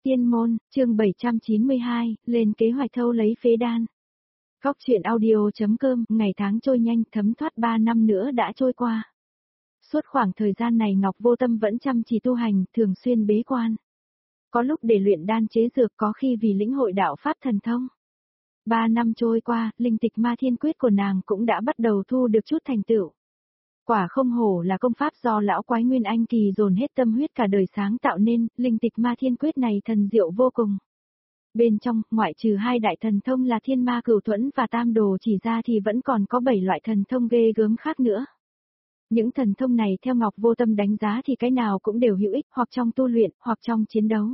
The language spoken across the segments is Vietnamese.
Tiên môn, chương 792, lên kế hoạch thâu lấy phế đan. Góc truyện audio.com, ngày tháng trôi nhanh, thấm thoát 3 năm nữa đã trôi qua. Suốt khoảng thời gian này Ngọc Vô Tâm vẫn chăm chỉ tu hành, thường xuyên bế quan. Có lúc để luyện đan chế dược, có khi vì lĩnh hội đạo pháp thần thông. 3 năm trôi qua, linh tịch ma thiên quyết của nàng cũng đã bắt đầu thu được chút thành tựu. Quả không hổ là công pháp do lão quái Nguyên Anh Kỳ dồn hết tâm huyết cả đời sáng tạo nên, linh tịch ma thiên quyết này thần diệu vô cùng. Bên trong, ngoại trừ 2 đại thần thông là thiên ma cửu thuẫn và tam đồ chỉ ra thì vẫn còn có 7 loại thần thông ghê gớm khác nữa. Những thần thông này theo Ngọc Vô Tâm đánh giá thì cái nào cũng đều hữu ích hoặc trong tu luyện, hoặc trong chiến đấu.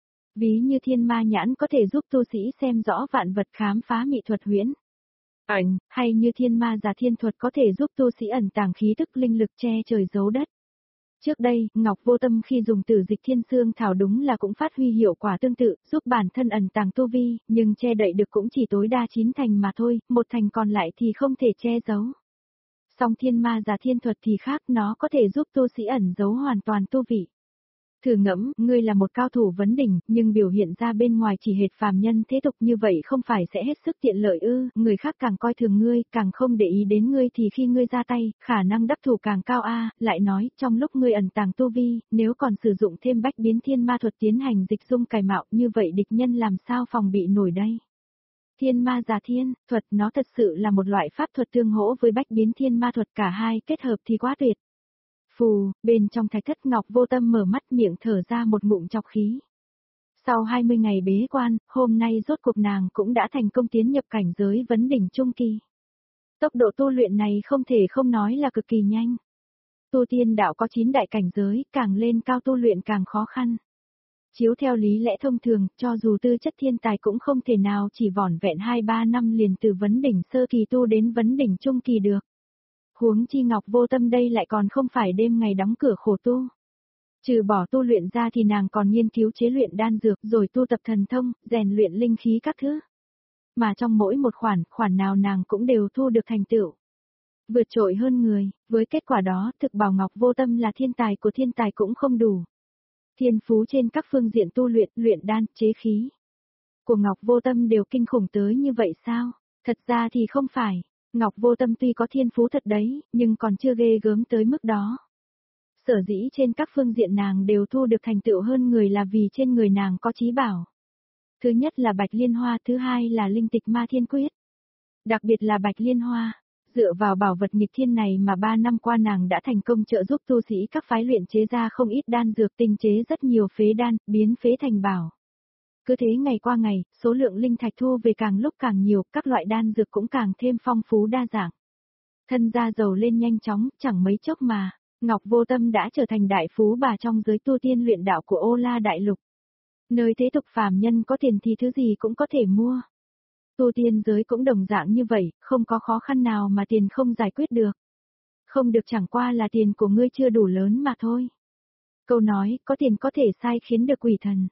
Ví như thiên ma nhãn có thể giúp tu sĩ xem rõ vạn vật khám phá mỹ thuật huyễn. Ảnh, hay như thiên ma giả thiên thuật có thể giúp tu sĩ ẩn tàng khí tức linh lực che trời giấu đất. Trước đây, Ngọc Vô Tâm khi dùng tử dịch thiên xương thảo đúng là cũng phát huy hiệu quả tương tự, giúp bản thân ẩn tàng tu vi, nhưng che đậy được cũng chỉ tối đa 9 thành mà thôi, 1 thành còn lại thì không thể che giấu. Song thiên ma giả thiên thuật thì khác, nó có thể giúp tu sĩ ẩn giấu hoàn toàn tu vị. Thử ngẫm, ngươi là một cao thủ vấn đỉnh, nhưng biểu hiện ra bên ngoài chỉ hệt phàm nhân thế tục như vậy không phải sẽ hết sức tiện lợi ư, người khác càng coi thường ngươi, càng không để ý đến ngươi thì khi ngươi ra tay, khả năng đắc thủ càng cao lại nói, trong lúc ngươi ẩn tàng tu vi, nếu còn sử dụng thêm bách biến thiên ma thuật tiến hành dịch dung cải mạo như vậy địch nhân làm sao phòng bị nổi đây. Thiên ma giả thiên thuật nó thật sự là một loại pháp thuật tương hỗ với bách biến thiên ma thuật, cả hai kết hợp thì quá tuyệt. Phù, bên trong thạch thất Ngọc Vô Tâm mở mắt miệng thở ra một ngụm trọc khí. Sau 20 ngày bế quan, hôm nay rốt cuộc nàng cũng đã thành công tiến nhập cảnh giới vấn đỉnh trung kỳ. Tốc độ tu luyện này không thể không nói là cực kỳ nhanh. Tu tiên đạo có 9 đại cảnh giới, càng lên cao tu luyện càng khó khăn. Chiếu theo lý lẽ thông thường, cho dù tư chất thiên tài cũng không thể nào chỉ vỏn vẹn 2-3 năm liền từ vấn đỉnh sơ kỳ tu đến vấn đỉnh trung kỳ được. Huống chi Ngọc Vô Tâm đây lại còn không phải đêm ngày đóng cửa khổ tu. Trừ bỏ tu luyện ra thì nàng còn nghiên cứu chế luyện đan dược rồi tu tập thần thông, rèn luyện linh khí các thứ. Mà trong mỗi một khoản nào nàng cũng đều thu được thành tựu. Vượt trội hơn người, với kết quả đó thực bảo Ngọc Vô Tâm là thiên tài của thiên tài cũng không đủ. Thiên phú trên các phương diện tu luyện, luyện đan, chế khí của Ngọc Vô Tâm đều kinh khủng tới như vậy sao? Thật ra thì không phải. Ngọc Vô Tâm tuy có thiên phú thật đấy, nhưng còn chưa ghê gớm tới mức đó. Sở dĩ trên các phương diện nàng đều thu được thành tựu hơn người là vì trên người nàng có chí bảo. Thứ nhất là Bạch Liên Hoa, thứ hai là linh tịch ma thiên quyết. Đặc biệt là Bạch Liên Hoa, dựa vào bảo vật nghịch thiên này mà 3 năm qua nàng đã thành công trợ giúp tu sĩ các phái luyện chế ra không ít đan dược, tinh chế rất nhiều phế đan, biến phế thành bảo. Cứ thế ngày qua ngày, số lượng linh thạch thu về càng lúc càng nhiều, các loại đan dược cũng càng thêm phong phú đa dạng. Thân gia giàu lên nhanh chóng, chẳng mấy chốc mà, Ngọc Vô Tâm đã trở thành đại phú bà trong giới tu tiên luyện đạo của Ô La Đại Lục. Nơi thế tục phàm nhân có tiền thì thứ gì cũng có thể mua. Tu tiên giới cũng đồng dạng như vậy, không có khó khăn nào mà tiền không giải quyết được. Không được chẳng qua là tiền của ngươi chưa đủ lớn mà thôi. Câu nói, có tiền có thể sai khiến được quỷ thần.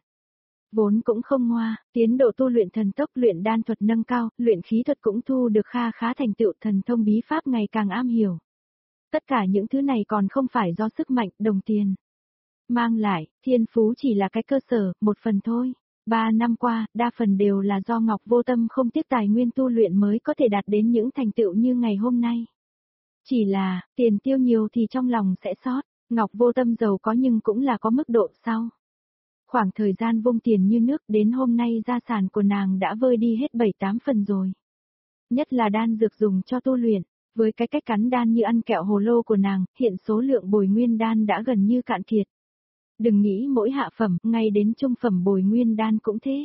Vốn cũng không ngoa, tiến độ tu luyện thần tốc, luyện đan thuật nâng cao, luyện khí thuật cũng thu được kha khá thành tựu, thần thông bí pháp ngày càng am hiểu. Tất cả những thứ này còn không phải do sức mạnh, đồng tiền mang lại, thiên phú chỉ là cái cơ sở, một phần thôi. 3 năm qua, đa phần đều là do Ngọc Vô Tâm không tiếc tài nguyên tu luyện mới có thể đạt đến những thành tựu như ngày hôm nay. Chỉ là, tiền tiêu nhiều thì trong lòng sẽ sót, Ngọc Vô Tâm giàu có nhưng cũng là có mức độ sau. Khoảng thời gian vung tiền như nước đến hôm nay gia sản của nàng đã vơi đi hết 7-8 phần rồi. Nhất là đan dược dùng cho tu luyện, với cái cách cắn đan như ăn kẹo hồ lô của nàng, hiện số lượng bồi nguyên đan đã gần như cạn kiệt. Đừng nghĩ mỗi hạ phẩm, ngay đến trung phẩm bồi nguyên đan cũng thế.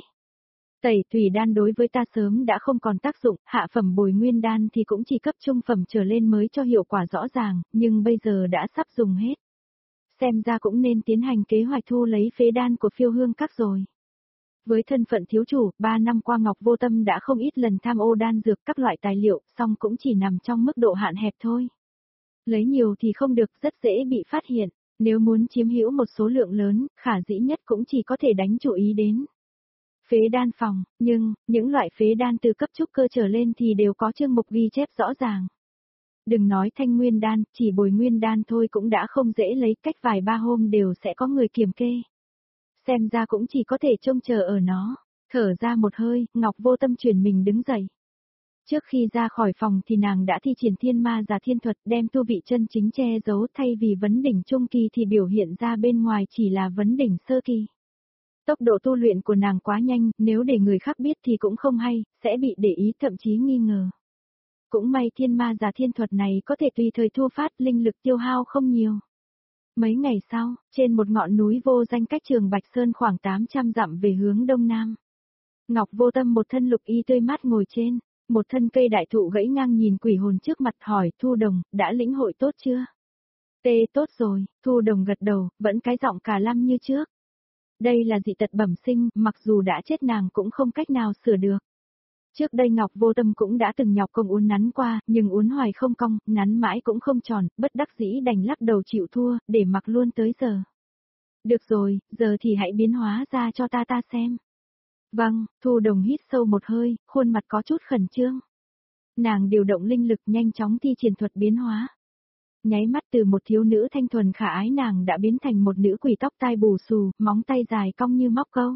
Tẩy tùy đan đối với ta sớm đã không còn tác dụng, hạ phẩm bồi nguyên đan thì cũng chỉ cấp trung phẩm trở lên mới cho hiệu quả rõ ràng, nhưng bây giờ đã sắp dùng hết. Xem ra cũng nên tiến hành kế hoạch thu lấy phế đan của Phiêu Hương Các rồi. Với thân phận thiếu chủ, 3 năm qua Ngọc Vô Tâm đã không ít lần tham ô đan dược các loại tài liệu, song cũng chỉ nằm trong mức độ hạn hẹp thôi. Lấy nhiều thì không được, rất dễ bị phát hiện, nếu muốn chiếm hữu một số lượng lớn, khả dĩ nhất cũng chỉ có thể đánh chú ý đến phế đan phòng, nhưng, những loại phế đan từ cấp trúc cơ trở lên thì đều có chương mục ghi chép rõ ràng. Đừng nói thanh nguyên đan, chỉ bồi nguyên đan thôi cũng đã không dễ lấy, cách vài ba hôm đều sẽ có người kiểm kê. Xem ra cũng chỉ có thể trông chờ ở nó. Thở ra một hơi, Ngọc Vô Tâm chuyển mình đứng dậy. Trước khi ra khỏi phòng thì nàng đã thi triển thiên ma giả thiên thuật đem tu vị chân chính che giấu, thay vì vấn đỉnh trung kỳ thì biểu hiện ra bên ngoài chỉ là vấn đỉnh sơ kỳ. Tốc độ tu luyện của nàng quá nhanh, nếu để người khác biết thì cũng không hay, sẽ bị để ý thậm chí nghi ngờ. Cũng may thiên ma giả thiên thuật này có thể tùy thời thu phát, linh lực tiêu hao không nhiều. Mấy ngày sau, trên một ngọn núi vô danh cách Trường Bạch Sơn khoảng 800 dặm về hướng đông nam. Ngọc Vô Tâm một thân lục y tươi mát ngồi trên một thân cây đại thụ gãy ngang nhìn quỷ hồn trước mặt hỏi Thu Đồng, đã lĩnh hội tốt chưa? Tê tốt rồi, Thu Đồng gật đầu, vẫn cái giọng cả lăm như trước. Đây là dị tật bẩm sinh, mặc dù đã chết nàng cũng không cách nào sửa được. Trước đây Ngọc Vô Tâm cũng đã từng nhọc công uốn nắn qua, nhưng uốn hoài không cong, nắn mãi cũng không tròn, bất đắc dĩ đành lắc đầu chịu thua, để mặc luôn tới giờ. Được rồi, giờ thì hãy biến hóa ra cho ta xem. Vâng, Thu Đồng hít sâu một hơi, khuôn mặt có chút khẩn trương. Nàng điều động linh lực nhanh chóng thi triển thuật biến hóa. Nháy mắt từ một thiếu nữ thanh thuần khả ái nàng đã biến thành một nữ quỷ tóc tai bù xù, móng tay dài cong như móc câu.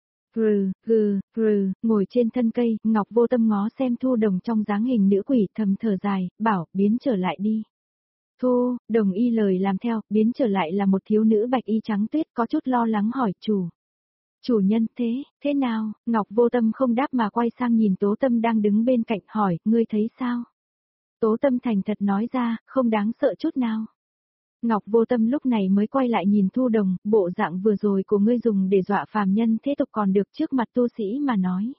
Ngồi trên thân cây, Ngọc Vô Tâm ngó xem Thu Đồng trong dáng hình nữ quỷ thầm thở dài, bảo, biến trở lại đi. Thu, Đồng y lời làm theo, biến trở lại là một thiếu nữ bạch y trắng tuyết có chút lo lắng hỏi chủ. Chủ nhân thế nào? Ngọc Vô Tâm không đáp mà quay sang nhìn Tố Tâm đang đứng bên cạnh hỏi, ngươi thấy sao? Tố Tâm thành thật nói ra, không đáng sợ chút nào. Ngọc Vô Tâm lúc này mới quay lại nhìn Thu Đồng, bộ dạng vừa rồi của ngươi dùng để dọa phàm nhân thế tục còn được trước mặt tu sĩ mà nói.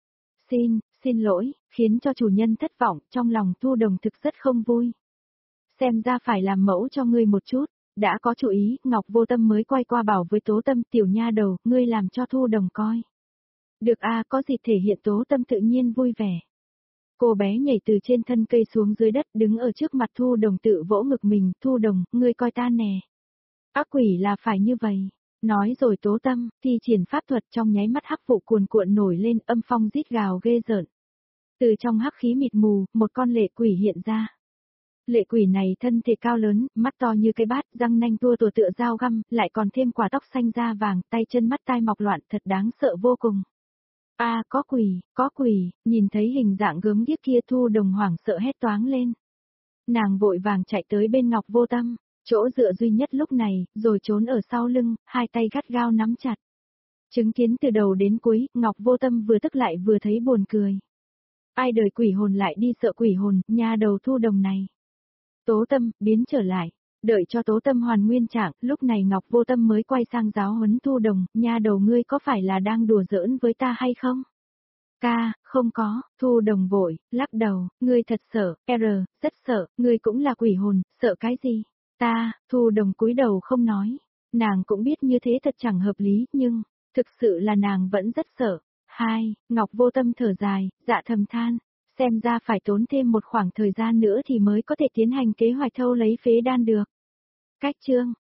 Xin lỗi, khiến cho chủ nhân thất vọng, trong lòng Thu Đồng thực rất không vui. Xem ra phải làm mẫu cho ngươi một chút. Đã có chủ ý, Ngọc Vô Tâm mới quay qua bảo với Tố Tâm, tiểu nha đầu, ngươi làm cho Thu Đồng coi. Được a, có gì thể hiện Tố Tâm tự nhiên vui vẻ. Cô bé nhảy từ trên thân cây xuống dưới đất, đứng ở trước mặt Thu Đồng tự vỗ ngực mình, Thu Đồng, ngươi coi ta nè. Ác quỷ là phải như vậy. Nói rồi Tố Tâm, thi triển pháp thuật trong nháy mắt hắc vụ cuồn cuộn nổi lên, âm phong rít gào ghê rợn. Từ trong hắc khí mịt mù, một con lệ quỷ hiện ra. Lệ quỷ này thân thể cao lớn, mắt to như cái bát, răng nanh tua tủa tựa dao găm, lại còn thêm quả tóc xanh da vàng, tay chân mắt tai mọc loạn, thật đáng sợ vô cùng. Có quỷ, nhìn thấy hình dạng gớm ghiếc kia Thu Đồng hoảng sợ hét toáng lên. Nàng vội vàng chạy tới bên Ngọc Vô Tâm, chỗ dựa duy nhất lúc này, rồi trốn ở sau lưng, hai tay gắt gao nắm chặt. Chứng kiến từ đầu đến cuối, Ngọc Vô Tâm vừa tức lại vừa thấy buồn cười. Ai đời quỷ hồn lại đi sợ quỷ hồn, nha đầu Thu Đồng này. Tố Tâm, biến trở lại. Đợi cho Tố Tâm hoàn nguyên trạng, lúc này Ngọc Vô Tâm mới quay sang giáo huấn Thu Đồng, nha đầu ngươi có phải là đang đùa giỡn với ta hay không? Không có, Thu Đồng vội, lắc đầu, ngươi thật sợ, rất sợ, ngươi cũng là quỷ hồn, sợ cái gì? Thu Đồng cúi đầu không nói. Nàng cũng biết như thế thật chẳng hợp lý, nhưng, thực sự là nàng vẫn rất sợ. Ngọc Vô Tâm thở dài, dạ thầm than. Xem ra phải tốn thêm một khoảng thời gian nữa thì mới có thể tiến hành kế hoạch thâu lấy phế đan được. Cách chương